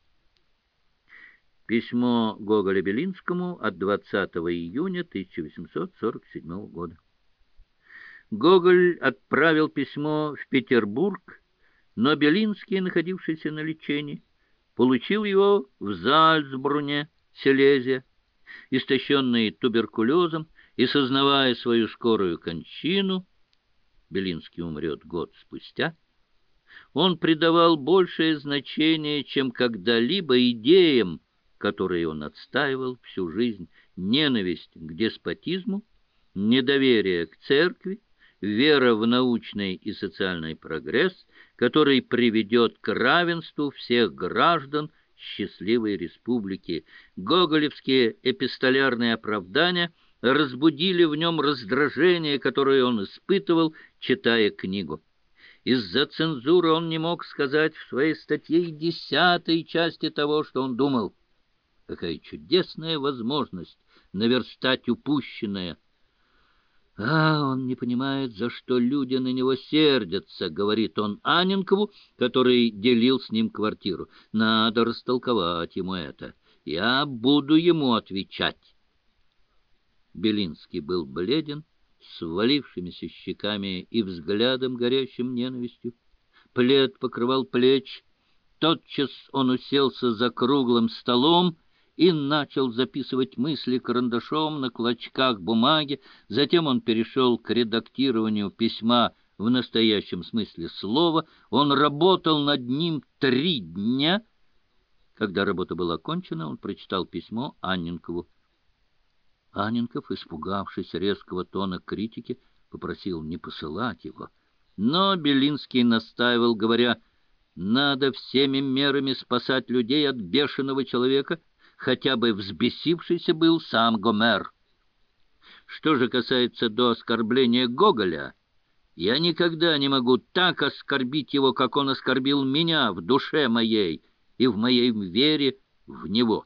Письмо Гоголя Белинскому от двадцатого июня тысяча восемьсот сорок седьмого года. Гоголь отправил письмо в Петербург, но Белинский, находившийся на лечении, получил его в Зальцбруне, Силезия. Истощенный туберкулезом и сознавая свою скорую кончину, Белинский умрет год спустя, он придавал большее значение, чем когда-либо, идеям, которые он отстаивал всю жизнь: ненависть к деспотизму, недоверие к церкви, вера в научный и социальный прогресс, который приведет к равенству всех граждан счастливой республики. Гоголевские эпистолярные оправдания разбудили в нем раздражение, которое он испытывал, читая книгу. Из-за цензуры он не мог сказать в своей статье и десятой части того, что он думал. Какая чудесная возможность наверстать упущенное! «А, он не понимает, за что люди на него сердятся», — говорит он Анненкову, который делил с ним квартиру. «Надо растолковать ему это. Я буду ему отвечать». Белинский был бледен, с ввалившимися щеками и взглядом, горящим ненавистью. Плед покрывал плечи. Тотчас он уселся за круглым столом и начал записывать мысли карандашом на клочках бумаги. Затем он перешел к редактированию письма в настоящем смысле слова. Он работал над ним три дня. Когда работа была окончена, он прочитал письмо Анненкову. Анненков, испугавшись резкого тона критики, попросил не посылать его. Но Белинский настаивал, говоря: «Надо всеми мерами спасать людей от бешеного человека, хотя бы взбесившийся был сам Гомер. Что же касается до оскорбления Гоголя, я никогда не могу так оскорбить его, как он оскорбил меня в душе моей и в моей вере в него».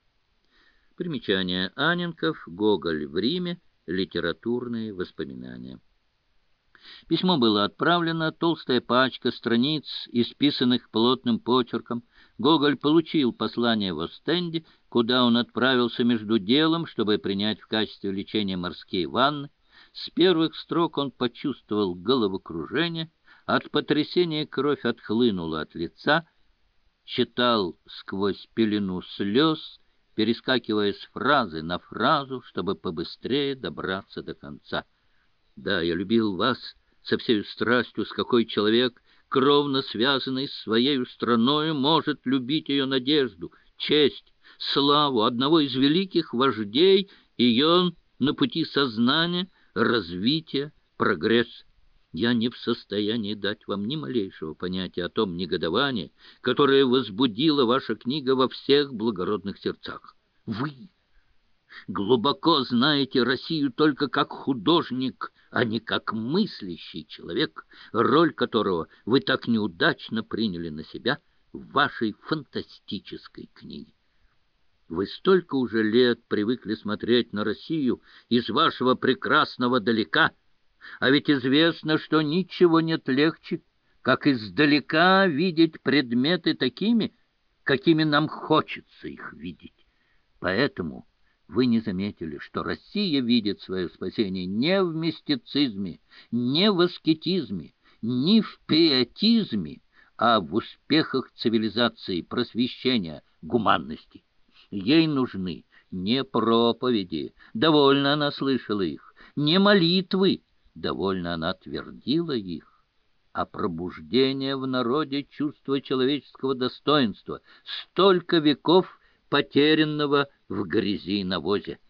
Примечание. Анненков, Гоголь в Риме, литературные воспоминания. Письмо было отправлено, толстая пачка страниц, исписанных плотным почерком. Гоголь получил послание в Остенде, куда он отправился между делом, чтобы принять в качестве лечения морские ванны. С первых строк он почувствовал головокружение, от потрясения кровь отхлынула от лица, читал сквозь пелену слез, перескакивая с фразы на фразу, чтобы побыстрее добраться до конца. «Да, я любил вас со всей страстью, с какой человек, кровно связанный с своей страною, может любить ее надежду, честь, славу одного из великих вождей ее на пути сознания, развития, прогресса. Я не в состоянии дать вам ни малейшего понятия о том негодовании, которое возбудила ваша книга во всех благородных сердцах. Вы глубоко знаете Россию только как художник, а не как мыслящий человек, роль которого вы так неудачно приняли на себя в вашей фантастической книге. Вы столько уже лет привыкли смотреть на Россию из вашего прекрасного далека, а ведь известно, что ничего нет легче, как издалека видеть предметы такими, какими нам хочется их видеть. Поэтому вы не заметили, что Россия видит свое спасение не в мистицизме, не в аскетизме, не в пиетизме, а в успехах цивилизации, просвещения, гуманности. Ей нужны не проповеди, довольно она слышала их, не молитвы, довольно она твердила их, а пробуждение в народе чувства человеческого достоинства, столько веков потерянного в грязи и навозе.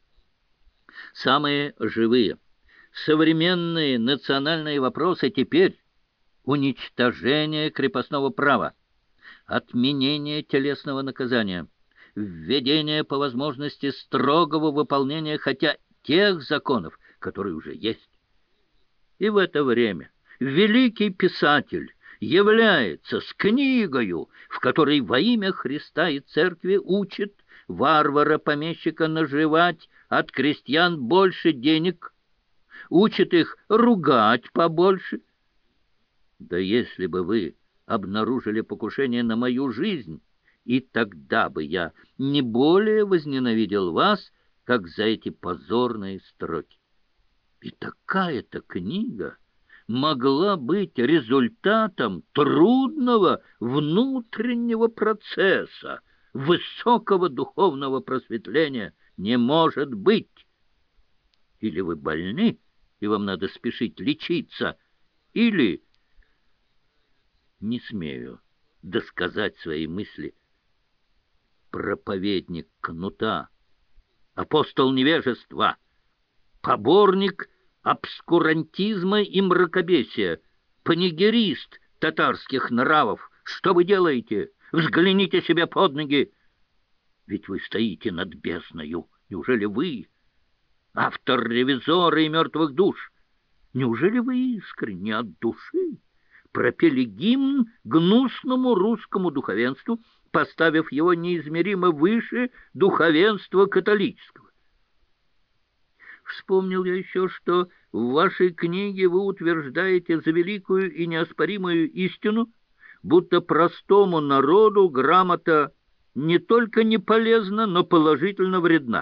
Самые живые, современные национальные вопросы теперь: уничтожение крепостного права, отменение телесного наказания, введение по возможности строгого выполнения хотя тех законов, которые уже есть. И в это время великий писатель является с книгою, в которой во имя Христа и Церкви учит варвара-помещика наживать от крестьян больше денег, учит их ругать побольше. Да если бы вы обнаружили покушение на мою жизнь, и тогда бы я не более возненавидел вас, как за эти позорные строки. И такая-то книга могла быть результатом трудного внутреннего процесса, высокого духовного просветления. Не может быть! Или вы больны, и вам надо спешить лечиться, или... Не смею досказать свои мысли. Проповедник кнута, апостол невежества, поборник обскурантизма и мракобесия, панигерист татарских нравов. Что вы делаете? Взгляните себе под ноги! Ведь вы стоите над бездною. Неужели вы, автор «Ревизора» и «Мертвых душ», неужели вы искренне от души пропели гимн гнусному русскому духовенству, поставив его неизмеримо выше духовенства католического? Вспомнил я еще, что в вашей книге вы утверждаете за великую и неоспоримую истину, будто простому народу грамота не только не полезна, но положительно вредна.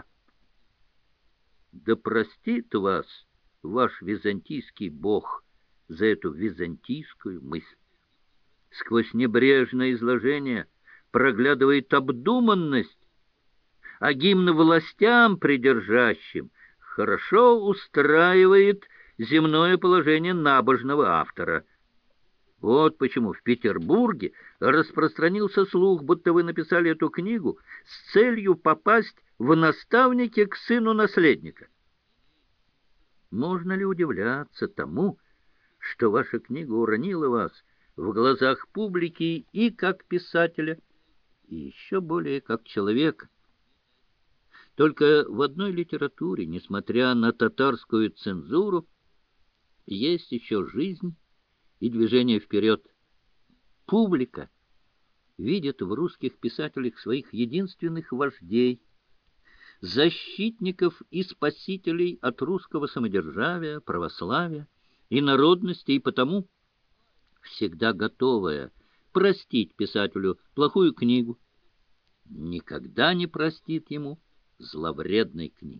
Да простит вас ваш византийский бог за эту византийскую мысль. Сквозь небрежное изложение проглядывает обдуманность, а гимн властям придержащим хорошо устраивает земное положение набожного автора. Вот почему в Петербурге распространился слух, будто вы написали эту книгу с целью попасть в наставники к сыну наследника. Можно ли удивляться тому, что ваша книга уронила вас в глазах публики и как писателя, и еще более как человека? Только в одной литературе, несмотря на татарскую цензуру, есть еще жизнь и движение вперед. Публика видит в русских писателях своих единственных вождей, защитников и спасителей от русского самодержавия, православия и народности, и потому всегда готовая простить писателю плохую книгу, никогда не простит ему зловредной книги.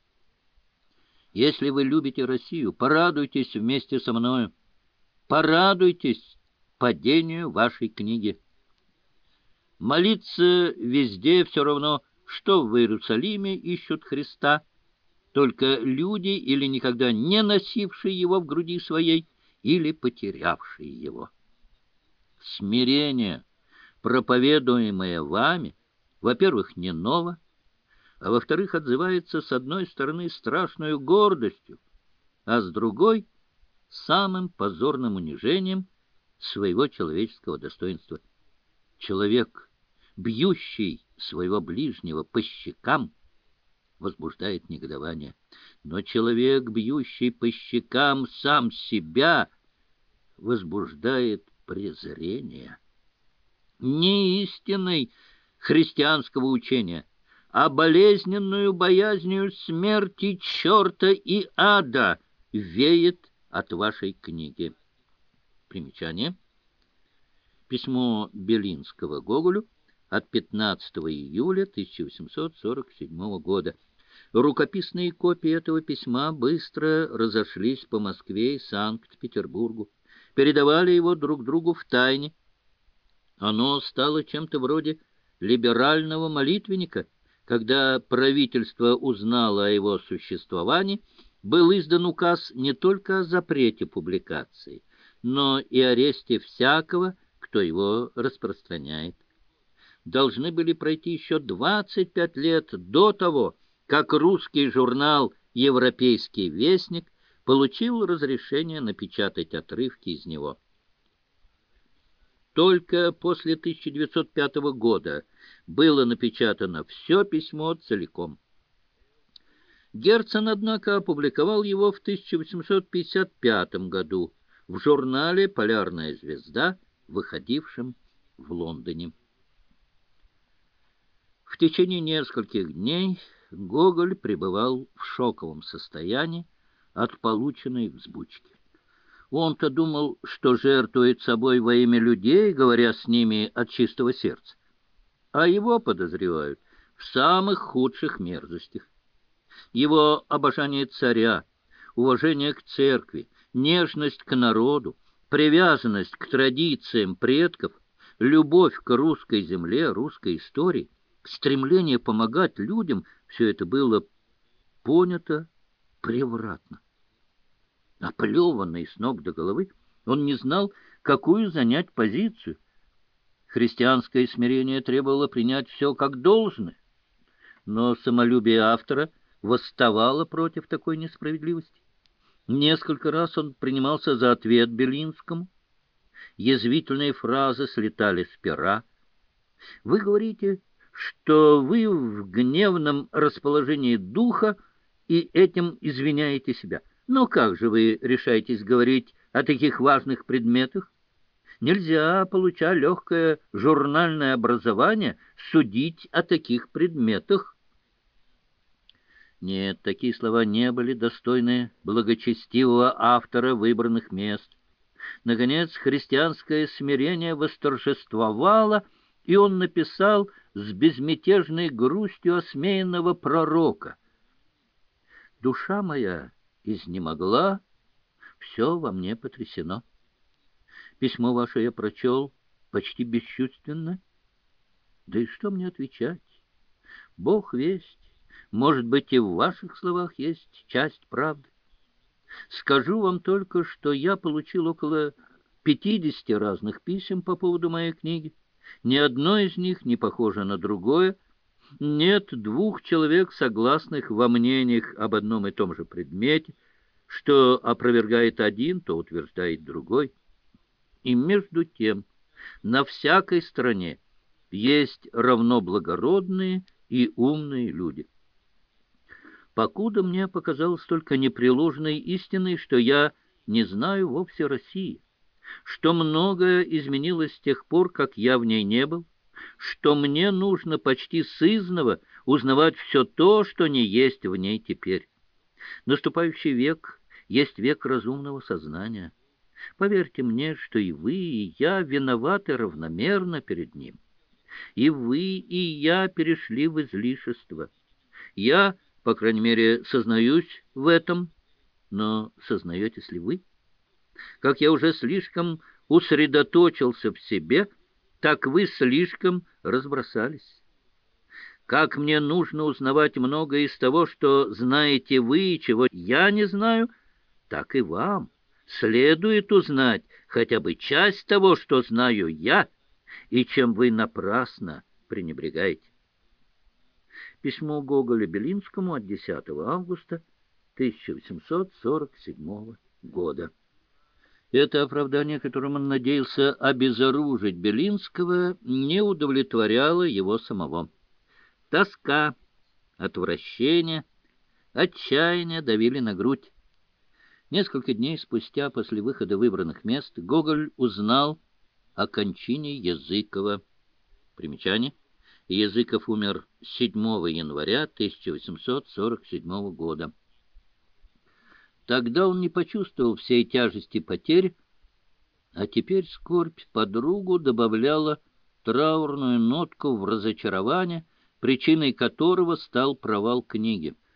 Если вы любите Россию, порадуйтесь вместе со мною, порадуйтесь падению вашей книги. Молиться везде все равно, что в Иерусалиме ищут Христа, только люди, или никогда не носившие его в груди своей, или потерявшие его. Смирение, проповедуемое вами, во-первых, не ново, а во-вторых, отзывается с одной стороны страшной гордостью, а с другой — самым позорным унижением своего человеческого достоинства. Человек, бьющий своего ближнего по щекам, возбуждает негодование, но человек, бьющий по щекам сам себя, возбуждает презрение. Не истинной христианского учения, а болезненную боязнью смерти, черта и ада веет от вашей книги. Примечание. Письмо Белинского Гоголю от пятнадцатого июля тысяча восемьсот сорок седьмого года. Рукописные копии этого письма быстро разошлись по Москве и Санкт-Петербургу, передавали его друг другу в тайне. Оно стало чем-то вроде либерального молитвенника. Когда правительство узнало о его существовании, был издан указ не только о запрете публикации, но и аресте всякого, кто его распространяет. Должны были пройти еще двадцать пять лет до того, как русский журнал «Европейский вестник» получил разрешение напечатать отрывки из него. Только после тысяча девятьсот пятого года было напечатано все письмо целиком. Герцен, однако, опубликовал его в тысяча восемьсот пятьдесят пятом году в журнале «Полярная звезда», выходившем в Лондоне. В течение нескольких дней Гоголь пребывал в шоковом состоянии от полученной взбучки. Он-то думал, что жертвует собой во имя людей, говоря с ними от чистого сердца, а его подозревают в самых худших мерзостях. Его обожание царя, уважение к церкви, нежность к народу, привязанность к традициям предков, любовь к русской земле, русской истории, стремление помогать людям — все это было понято превратно. Оплеванный с ног до головы, он не знал, какую занять позицию. Христианское смирение требовало принять все как должное, но самолюбие автора восставало против такой несправедливости. Несколько раз он принимался за ответ Белинскому. Язвительные фразы слетали с пера. Вы говорите, что вы в гневном расположении духа и этим извиняете себя. Но как же вы решаетесь говорить о таких важных предметах? Нельзя, получая легкое журнальное образование, судить о таких предметах. Нет, такие слова не были достойны благочестивого автора выбранных мест. Наконец, христианское смирение восторжествовало, и он написал с безмятежной грустью осмеянного пророка: «Душа моя изнемогла, все во мне потрясено. Письмо ваше я прочел почти бесчувственно. Да и что мне отвечать? Бог весть, может быть, и в ваших словах есть часть правды. Скажу вам только, что я получил около пятидесяти разных писем по поводу моей книги. Ни одно из них не похоже на другое. Нет двух человек, согласных во мнениях об одном и том же предмете. Что опровергает один, то утверждает другой. И между тем на всякой стране есть равно благородные и умные люди. Покуда мне показалось только непреложной истиной, что я не знаю вовсе России, что многое изменилось с тех пор, как я в ней не был, что мне нужно почти сызнова узнавать все то, что не есть в ней теперь. Наступающий век есть век разумного сознания. Поверьте мне, что и вы, и я виноваты равномерно перед ним. И вы, и я перешли в излишество. Я, по крайней мере, сознаюсь в этом, но сознаетесь ли вы? Как я уже слишком усредоточился в себе, так вы слишком разбросались. Как мне нужно узнавать многое из того, что знаете вы и чего я не знаю, так и вам следует узнать хотя бы часть того, что знаю я, и чем вы напрасно пренебрегаете. Письмо Гоголя Белинскому от десятого августа тысяча восемьсот сорок седьмого года. Это оправдание, которым он надеялся обезоружить Белинского, не удовлетворяло его самого. Тоска, отвращение, отчаяние давили на грудь. Несколько дней спустя, после выхода выбранных мест, Гоголь узнал о кончине Языкова. Примечание. Языков умер седьмого января тысяча восемьсот сорок седьмого года. Тогда он не почувствовал всей тяжести потерь, а теперь скорбь по другу добавляла траурную нотку в разочарование, причиной которого стал провал книги.